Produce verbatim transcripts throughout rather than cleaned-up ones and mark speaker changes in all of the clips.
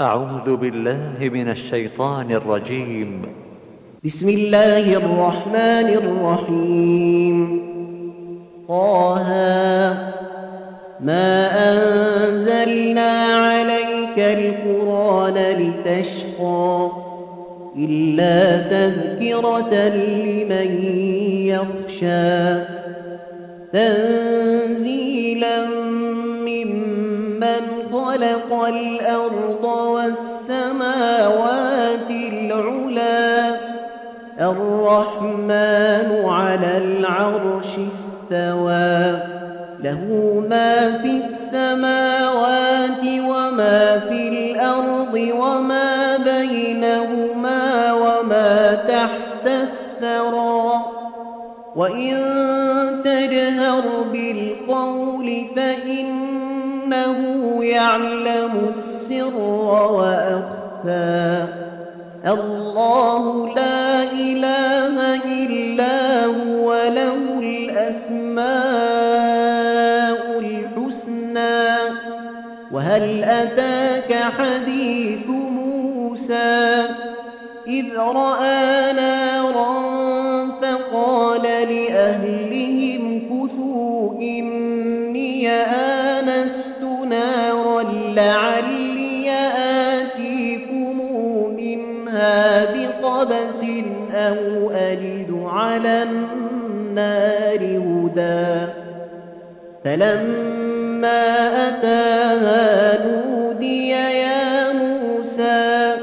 Speaker 1: أعوذ بالله من الشيطان الرجيم.
Speaker 2: بسم الله الرحمن الرحيم. طه ما أنزلنا عليك القرآن لتشقى إلا تذكرة لمن يخشى تنزيلا ممن خلق الأرض والسماوات العلى الرحمن على العرش استوى له ما في السماوات وما في الأرض وما بينهما وما تحت الثرى وإن تجهر بالقول فإنه يعلم السر وأخفى الله لا إله إلا هو له الأسماء الحسنى وهل أتاك حديث موسى إذ رأى نارا فقال لأهلهم كثوا إني آنست نارا لعلي آتيكم منها بقبس أو أجد على النار هدى فلما أتاها نودي يا موسى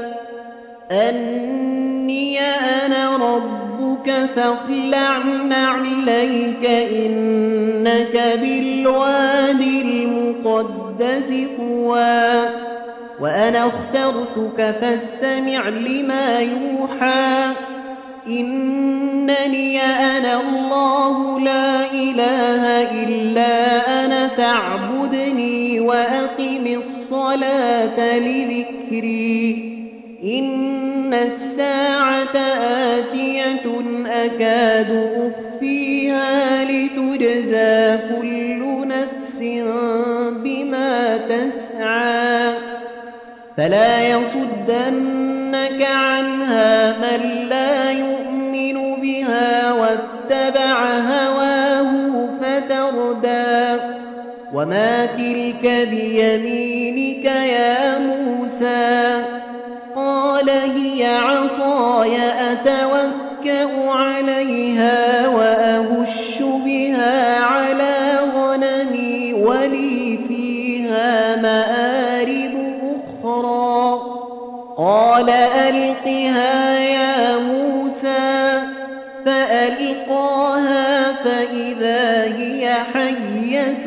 Speaker 2: أني أنا ربك فاخلع نعليك إنك بالوادي المقدس طوى وأنا اخترتك فاستمع لما يوحى إنني أنا الله لا إله إلا أنا فاعبدني وأقم الصلاة لذكري إن الساعة آتية أكاد أخفيها لتجزى كل نفس بما تسعى فلا يصدنك عنها من لا يؤمن بها واتبع هواه فتردى وما تلك بيمينك يا موسى قال هي عصاي أتوكأ عليها وأهش بها على غنمي ولي فيها مآرب أخرى قال ألقها يا موسى فألقاها فإذا هي حية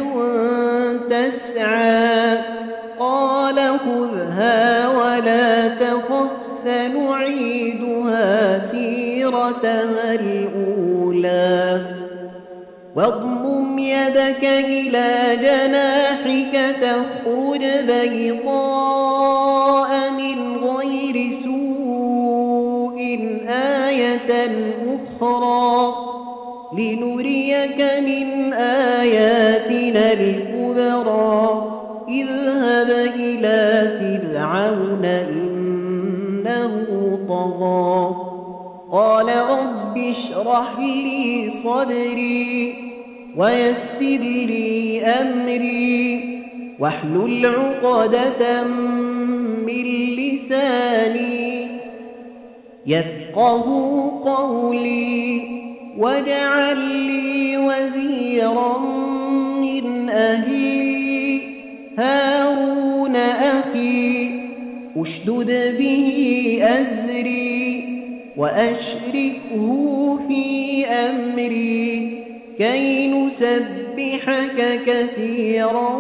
Speaker 2: تسعى قال خذها ولا تخف سنعيدها سيرتها الأولى واضمم يدك إلى جناحك تخرج بيضاء من غير سوء آية أخرى لنريك من آياتنا الكبرى اذهب إلى فرعون إنه طغى قال رب اشرح لي صدري ويسر لي أمري واحلل عقدة من لساني يفقه قولي واجعل لي وزيرا من أهلي هارون أخي اشدد به أزري وأشركه في أمري كي نسبحك كثيرا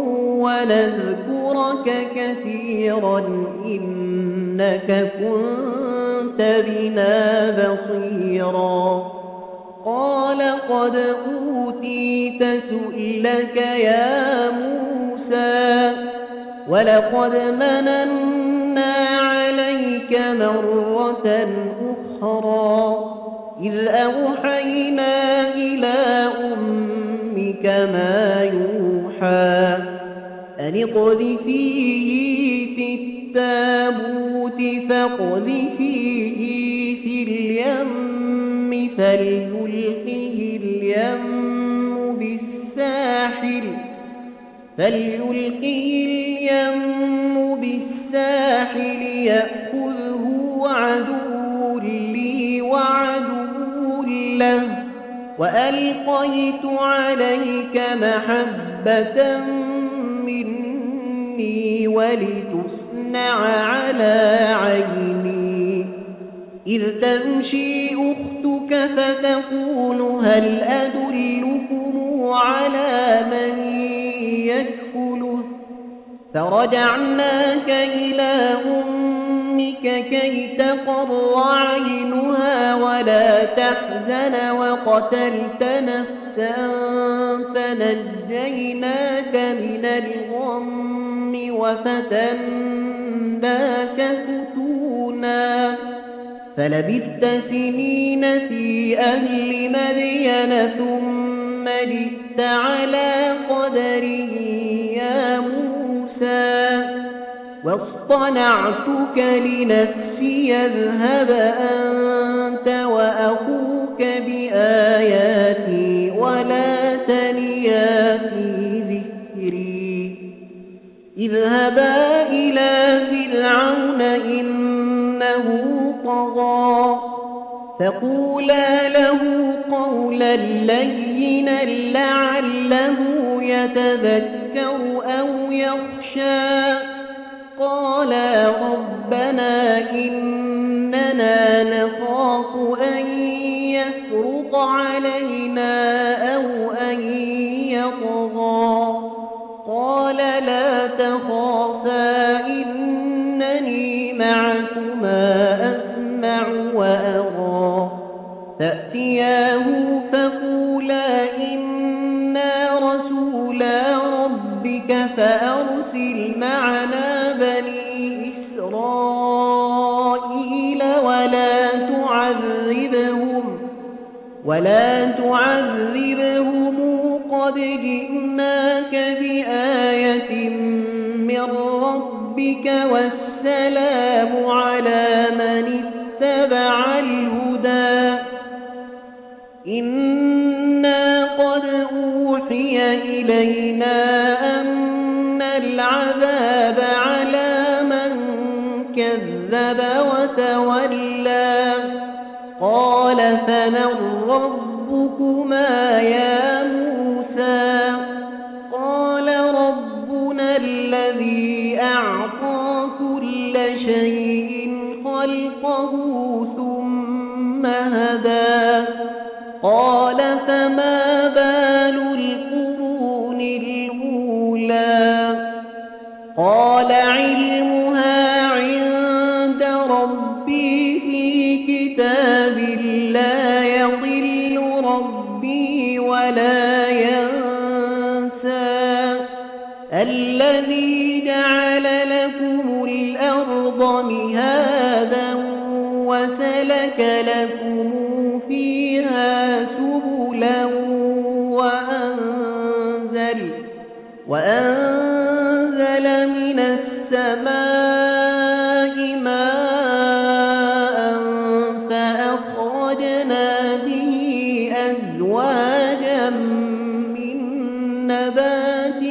Speaker 2: ونذكرك كثيرا إنك كنت بنا بصيرا قال قد أوتيت سؤلك يا موسى ولقد مننا عليك مرة أخرى إذ أوحينا إلى أمك ما يوحى أن اقذفيه في التابوت فاقذفيه في اليم فليلقه اليم بالساحل فليلقه اليم بالساحل يأخذه عدو لي وعدو له وألقيت عليك محبة مني ولتصنع على عيني إذ تمشي أختك فتقول هل أدلكم على من يكفله فرجعناك إلى أمك كي تقر عينها ولا تحزن وقتلت نفسا فنجيناك من الغم وفتناك فتونا فلبثت سنين في أهل مدين ثم جئت على قدره يا موسى واصطنعتك لنفسي اذهب أنت وأخوك بآياتي ولا تنيا في ذكري اذهبا إلى فرعون إنه طغى فقولا له قولا لينا لعله يتذكر أو يخشى قالا ربنا إننا نخاف أن يفرط علينا أو أن يطغى قال لا تخافا إنني معكما أسمع وأرى فأتياه فقولا إنا رسولا ربك فأرسل معنا بني إسرائيل ولا تعذبهم ولا تعذبهم قد جئناك بآية من ربك والسلام على من اتبع الهدى إنا قد أوحي إلينا أن العذاب على من كذب وتولى قال فمن ربكما يا موسى قال ربنا الذي أعطى كل شيء خلقه ثم هدى قال فما بال القرون الأولى قال علمها عند ربي في كتاب لا يضل ربي ولا ينسى الذي جعل لكم الأرض مهادا وسلك لكم فيها سبلا وأنزل وأنزل من السماء ماء فأخرجنا به أزواجا من نبات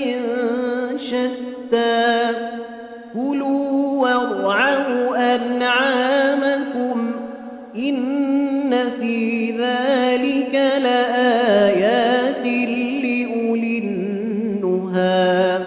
Speaker 2: شتى كلوا وارعوا أنعامكم إن في ذلك لآيات لأولي النهى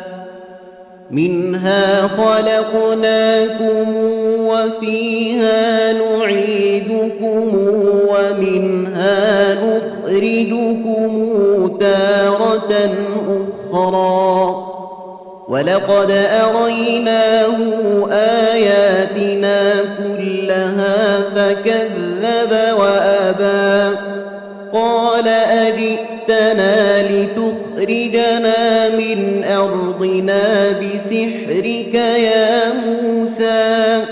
Speaker 2: منها خلقناكم وفيها نعيدكم ومنها نخرجكم تارة أخرى ولقد أريناه آياتنا كلها فكذب وأبى قال أجئتنا لتخرجنا من أرضنا بسحرك يا موسى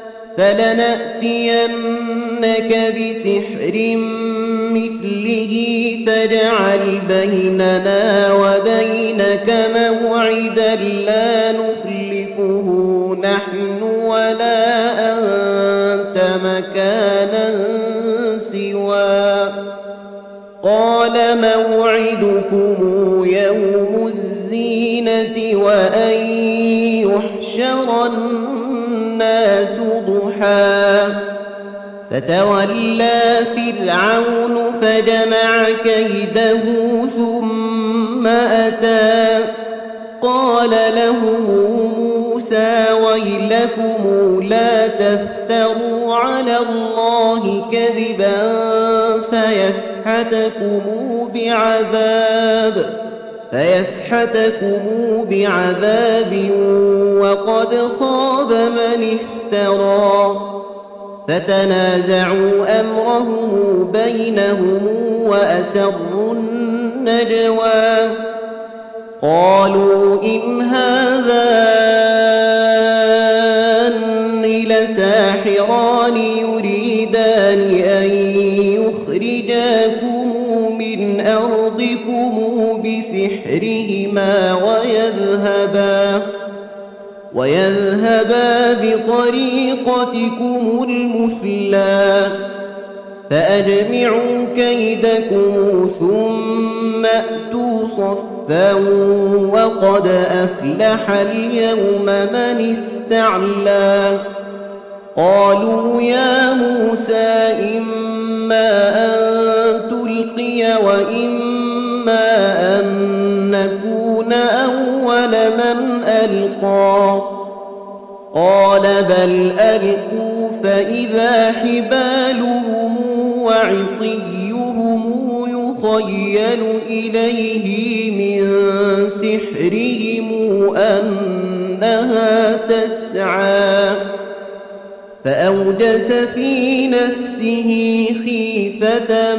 Speaker 2: فلنأتينك بسحر مثله فاجعل بيننا وبينك موعدا لا نخلفه نحن ولا أنت مكانا سوى قال موعدكم يوم الزينة وأن يحشر الناس ضحى فتولى فرعون فجمع كيده ثم أتى قال لهم موسى ويلكم لا تفتروا على الله كذبا فيسحتكم بعذاب فيسحتكم بعذاب وقد خاب من افترى فتنازعوا أمرهم بينهم وأسروا النجوى قالوا إن هذان لساحران يريدان أن يخرجاكم من أرضكم بسحرهما ويذهبا ويذهبا بطريقتكم المثلى فأجمعوا كيدكم ثم أتوا صفا وقد أفلح اليوم من استعلى قالوا يا موسى إما أن تلقي وإما أن نكون أول من ألقى قال بل ألقوا فإذا حبالهم وعصيهم يخيل إليه من سحرهم أنها تسعى فأوجس في نفسه خيفة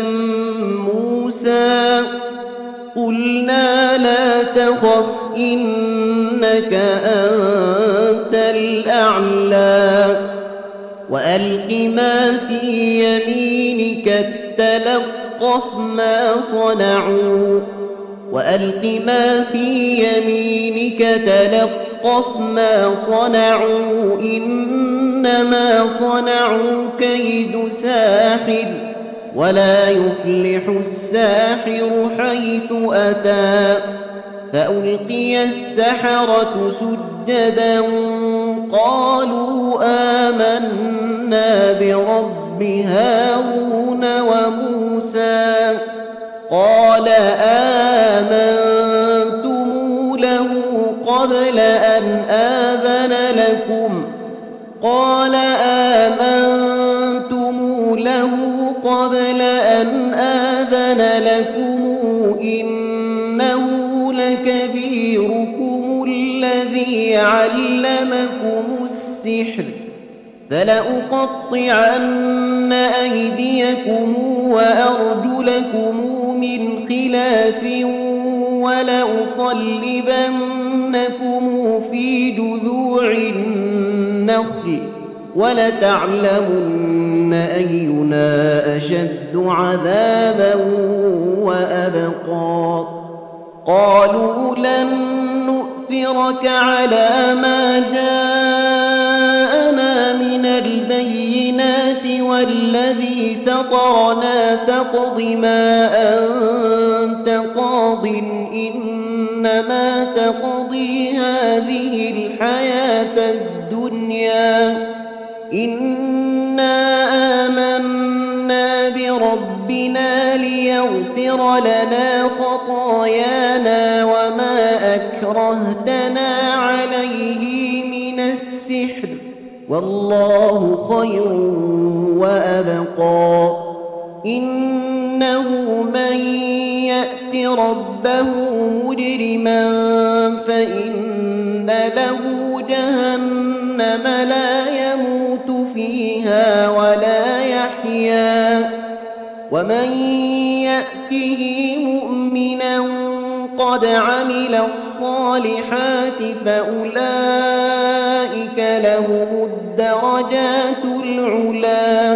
Speaker 2: موسى قلنا لا تخف إنك أنت الأعلى وألق ما في يمينك تلقف ما صنعوا وألق ما في يمينك تلقف ما صنعوا إنما صنعوا كيد ساحر ولا يفلح الساحر حيث أتى فألقي السحرة سجدا قالوا آمنا برب هارون وموسى قال آمنتم له قبل أن آذن لكم قال آمنتم له قبل أن آذن لكم إنه لكبيركم الذي علمكم السحر فلأقطعن أيديكم وأرجلكم من خلاف ولأصلبنكم في جذوع النخل ولتعلمن أينا أشد عذابا وأبقى قالوا لن نؤثرك على ما جاءنا من البينات والذي فطرنا فاقض ما أنت قاض إنما تقضي هذه الحياة الدنيا إنا آمنا بربنا ليغفر لنا خطايانا وما أكرهتنا عليه من السحر والله خير وأبقى إنه من يأت ربه مجرما فإن له جهنم لا يموت فيها ولا يحيا ومن يأته مؤمنا قد عمل الصالحات فأولئك لهم الدرجات العلا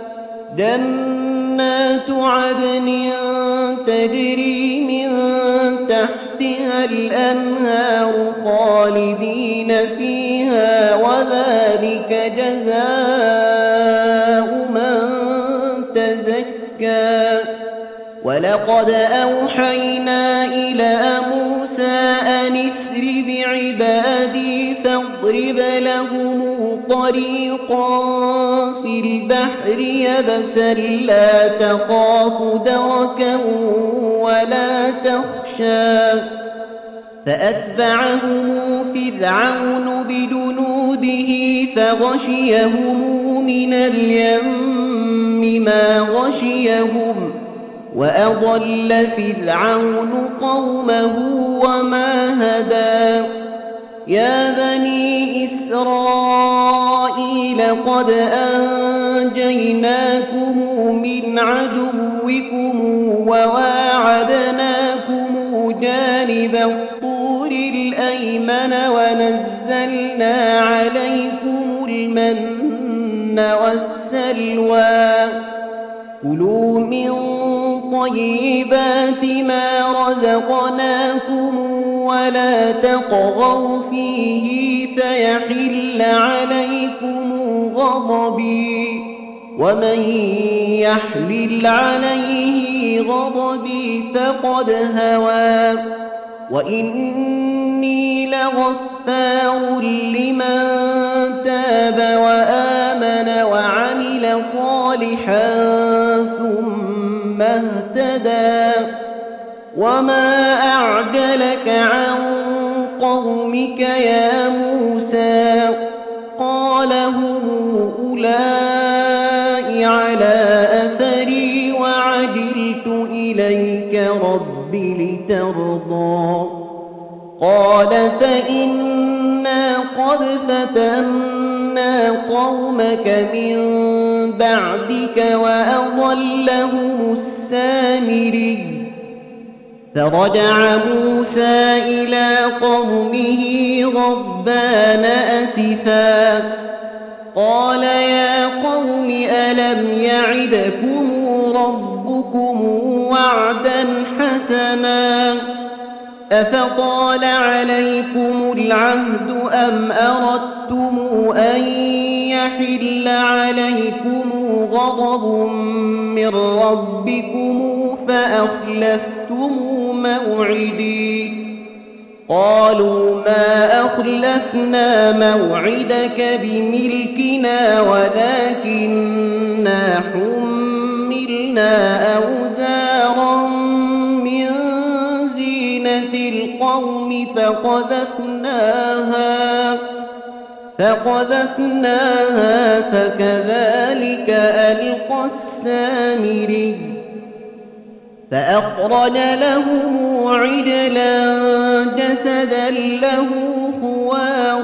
Speaker 2: جنات عدن تجري من تحتها الأنهار خالدين فيها بها وذلك جزاء من تزكى ولقد أوحينا إلى موسى أن اسر بعبادي فاضرب لهم طريقا في البحر يبسا لا تخاف دركا ولا تخشى فأتبعهم فرعون بجنوده فغشيهم من اليم ما غشيهم وأضل فرعون قومه وما هدى يا بني إسرائيل قد أنجيناكم من عدوكم وواعدناكم جانب الطور الأيمن ونزلنا عليكم المن والسلوى كلوا من طيبات ما رزقناكم ولا تطغوا فيه فيحل عليكم غضبي ومن يحلل عليه غضبي فقد هوى وإني لغفار لمن تاب وآمن وعمل صالحا ثم اهتدى وما أعجلك عن قومك يا موسى قال هم أولئك على أثري وعجلت إليك رب لترضى قال فإنا قد فتنا قومك من بعدك وأضلهم السامري فرجع موسى إلى قومه غضبان أسفا قال يا قوم ألم يعدكم ربكم وعدا حسنا أفطال عليكم العهد أم أردتم أن يحل عليكم غضب من ربكم فأخلفتم موعدي قالوا ما أخلفنا موعدك بملكنا ولكننا حملنا أوزارا من زينة القوم فقذفناها فقذفناها فكذلك ألقى السامري فأخرج لهم عجلا جسدا له خوار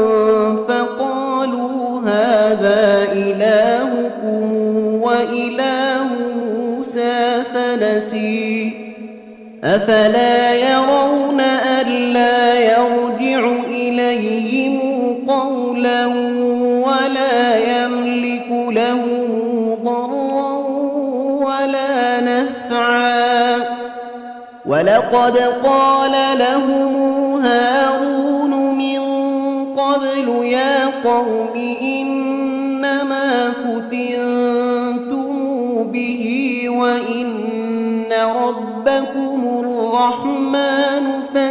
Speaker 2: فقالوا هذا إلهكم وإله موسى فنسي أفلا يرون ألا يرجع إليهم قولا ولا يملك لهم ضرا ولا نفعا ولقد قال لهم هارون من قبل يا قوم إنما فتنتم به وإن ربكم الرحمن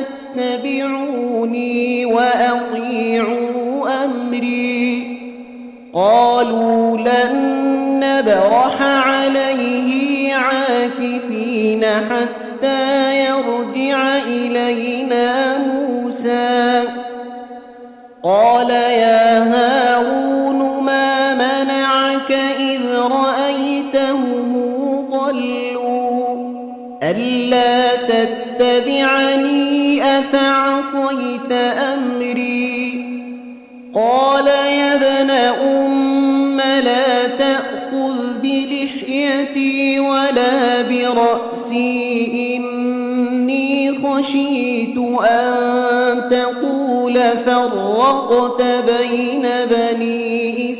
Speaker 2: فاتبعوني وأطيعوا أمري قالوا لن نبرح عليه عاكفين حتى يرجع إلينا موسى قال يا هارون ما منعك إذ رأيتهم ضلوا ألا تتبعني أفعصيت أمري قال يا ابن أم لا تأخذ بلحيتي ولا برأسي إني خشيت أن تقول فرقت بين بني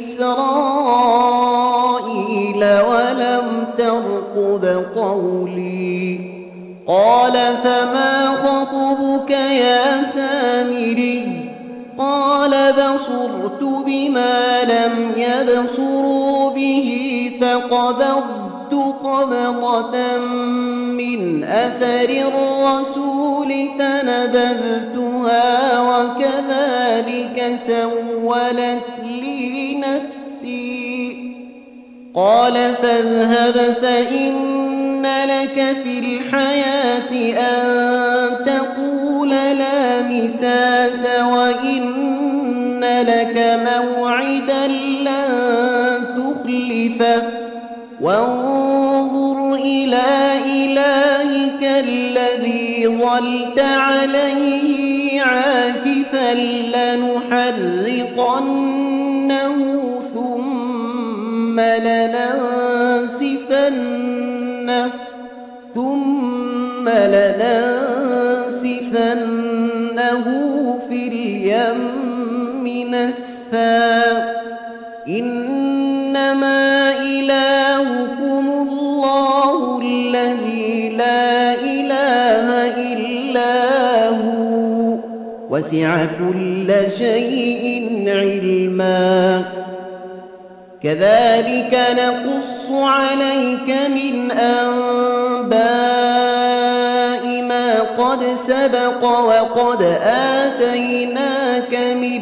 Speaker 2: إسرائيل ولم ترقب قولي قال فما خطبك يا سامري قال فبصرت بما لم يبصروا به فقبضت قبضة من أثر الرسول فنبذتها وكذلك سولت لي نفسي. قال فاذهب فإن لك في الحياة أن تقول لا مساس وإن لك موعدا لن تخلفه وانظر إلى إلهك الذي ظلت عليه عاكفا لنحرقنه ثم لننسفنه ثم لننسفنه في اليم نسفا. إنما إلهكم الله الذي لا إله إلا هو وسع كل شيء علما. كذلك نقص عليك من أنباء ما قد سبق وقد آتيناك من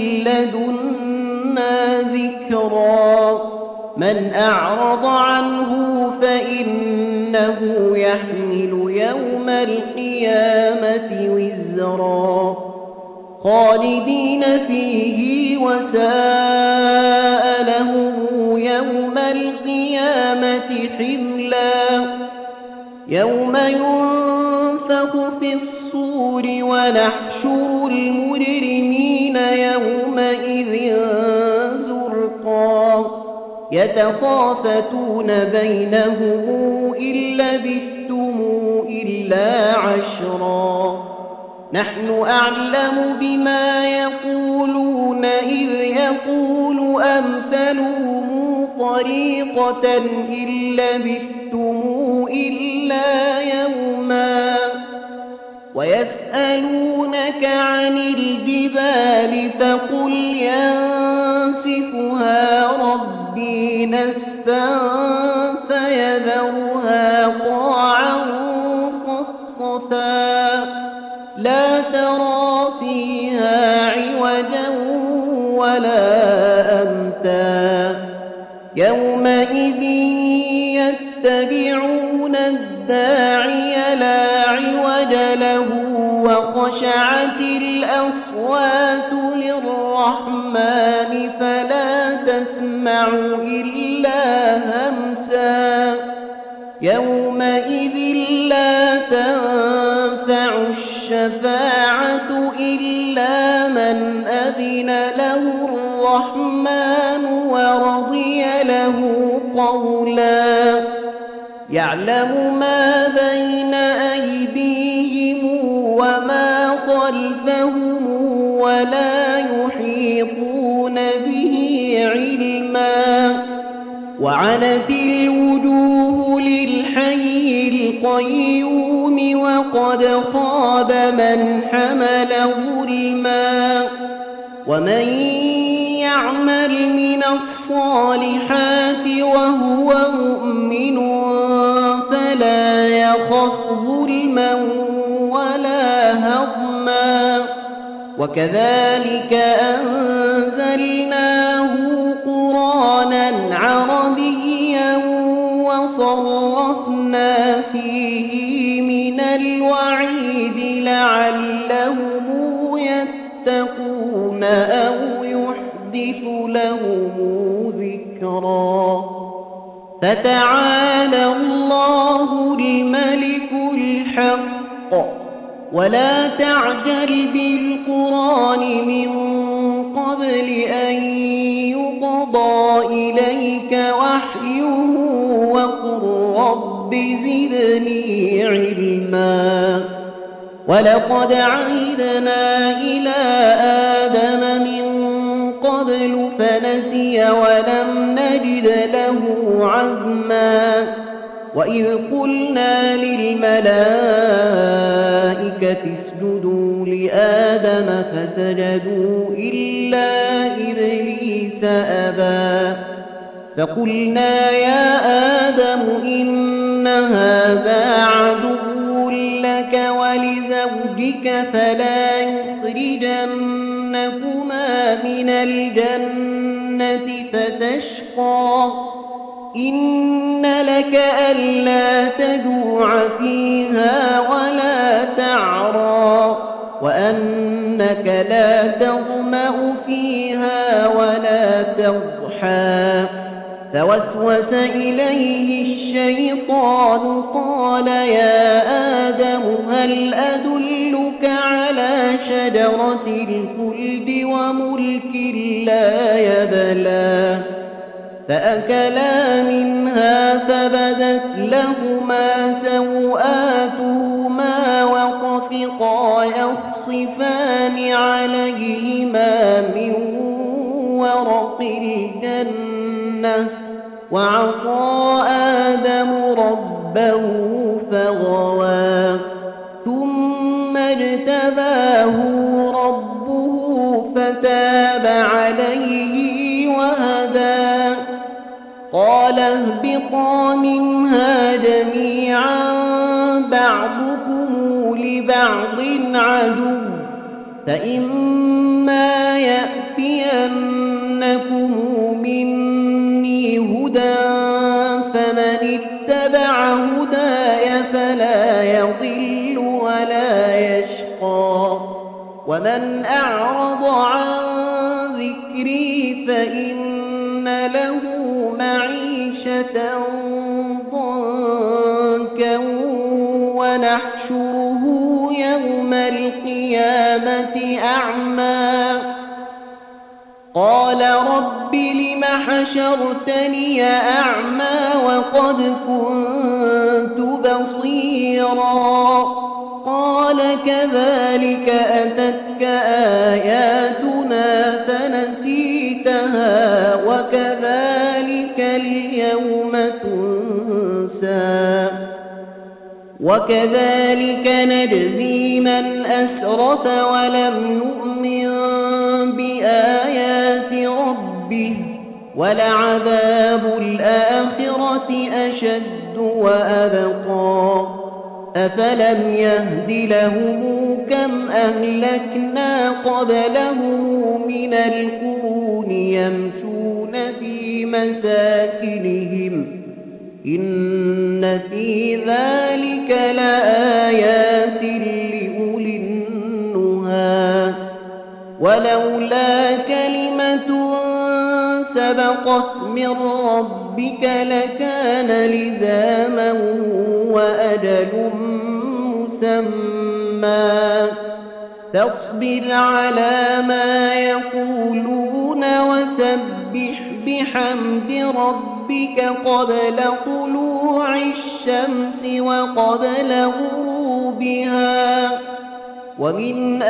Speaker 2: لدنا ذكرا. من أعرض عنه فإنه يحمل يوم القيامة وزرا خالدين فيه وساء لهم يوم القيامة حملا. يوم ينفخ في الصور ونحشر المجرمين يومئذ زرقا يتخافتون بينهم إن لبثتم إلا عشرا. نحن أعلم بما يقولون إذ يقول أمثلهم طريقة إن لبثتم إلا يوما. ويسألونك عن الجبال فقل ينسفها ربي نسفا فيذرها قاعا صفصفا لا ترى فيها عوجا ولا أمتا. يومئذ يتبعون الداعي لا عوج له وخشعت الأصوات للرحمن فلا تسمع إلا همسا. يومئذ لا تنفع الشفاعة إلا من أذن له الرحمن ورضي له قولا. يعلم ما بين أيديهم وما خلفهم ولا يحيطون به علما. وعنت الوجوه للحي القيوم وقد خاب من حمل ظلما. ومن يعمل من الصالحات وهو مؤمن فلا يخف ظلما ولا هضما. وكذلك أنزلناه قرآنا عربيا وصرفنا فيه من الوعيد لعلهم يتقون أو يحدث لهم ذكرا. فتعالى الله الملك الحق ولا تعجل بالقرآن من قبل أن يقضى إليك وحيه وقل رب زدني علما. ولقد عهدنا إلى آدم من قبل فنسي ولم نجد له عزما. وإذ قلنا للملائكة اسجدوا لآدم فسجدوا إلا إبليس أبى فقلنا يا آدم إن هذا عدو لك ولزوجك فلا يخرجنكما من الجنة فتشقى إن لك ألا تجوع فيها ولا تعرى وأنك لا تظمأ فيها ولا تضحى فوسوس إليه الشيطان قال يا آدم هل أدلك على شجرة الخلد وملك لا يبلى فأكلا منها فبدت لهما سوآتهما وطفقا يخصفان عليهما من ورق الجنة وعصى آدم ربه فغوى ثم اجتباه ربه فتاب عليه وهدى قال اهبطا منها جميعا بعضكم لبعض عدو فإما يأتينكم مني هدى فمن اتبع هداي فلا يضل ولا يشقى ومن أعرض عن ذكري فإن له معيشة ضنكا ونحشره يوم القيامة أعمى قال رب لم حشرتني أعمى وقد كنت بصيرا قال كذلك أتتك آياتنا فنسيتها وكذلك اليوم تنسى وكذلك نجزي من أسرف ولم يؤمن بآيات ربه ولعذاب الآخرة أشد وأبقى أفلم يهد لهم كم أهلكنا قبلهم من القرون يمشون في مساكنهم إن في ذلك لآيات لأولي النهى ولولا كلمة سبقت من ربك لكان لزاما وأجل مسمى فاصبر على ما يقولون وسبح بحمد ربك قبل طلوع الشمس وقبل غروبها ومن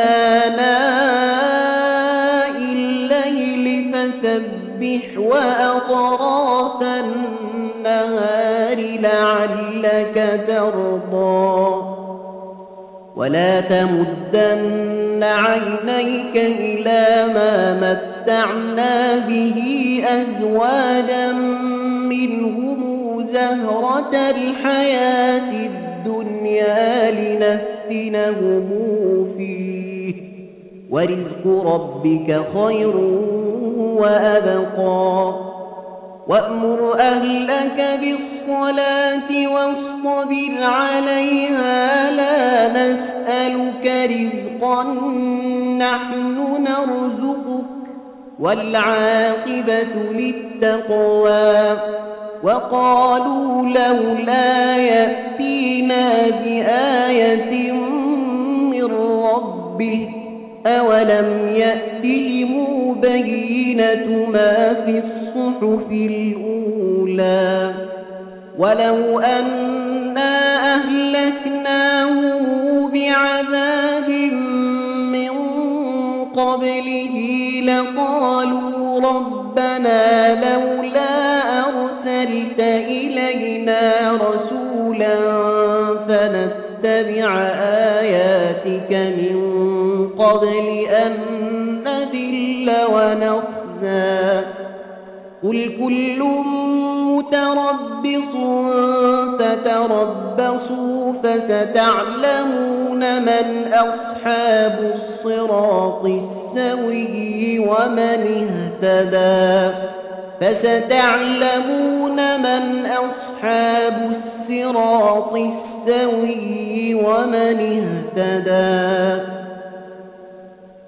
Speaker 2: آناء الليل فسبح وأطراف النهار لعلك ترضى ولا تمدن عينيك إلى ما متعنا به أزواجا منهم زهرة الحياة الدنيا لنفتنهم فيه ورزق ربك خير وأبقى وأمر أهلك بالصلاة واصطبر عليها لا نسألك رزقا نحن نرزقك والعاقبة للتقوى وقالوا لولا يأتينا بآية من ربه أولم يأتهم بينة ما في الصحف الأولى ولو أنا أهلكناه بعذاب من قبله لقالوا ربنا لولا أرسلت أرسلت إلينا رسولا فنتبع آياتك من قبل أن نذل ونخزى قل كل متربص فتربصوا فستعلمون من أصحاب الصراط السوي ومن اهتدى فستعلمون من أصحاب الصراط السوي ومن اهتدى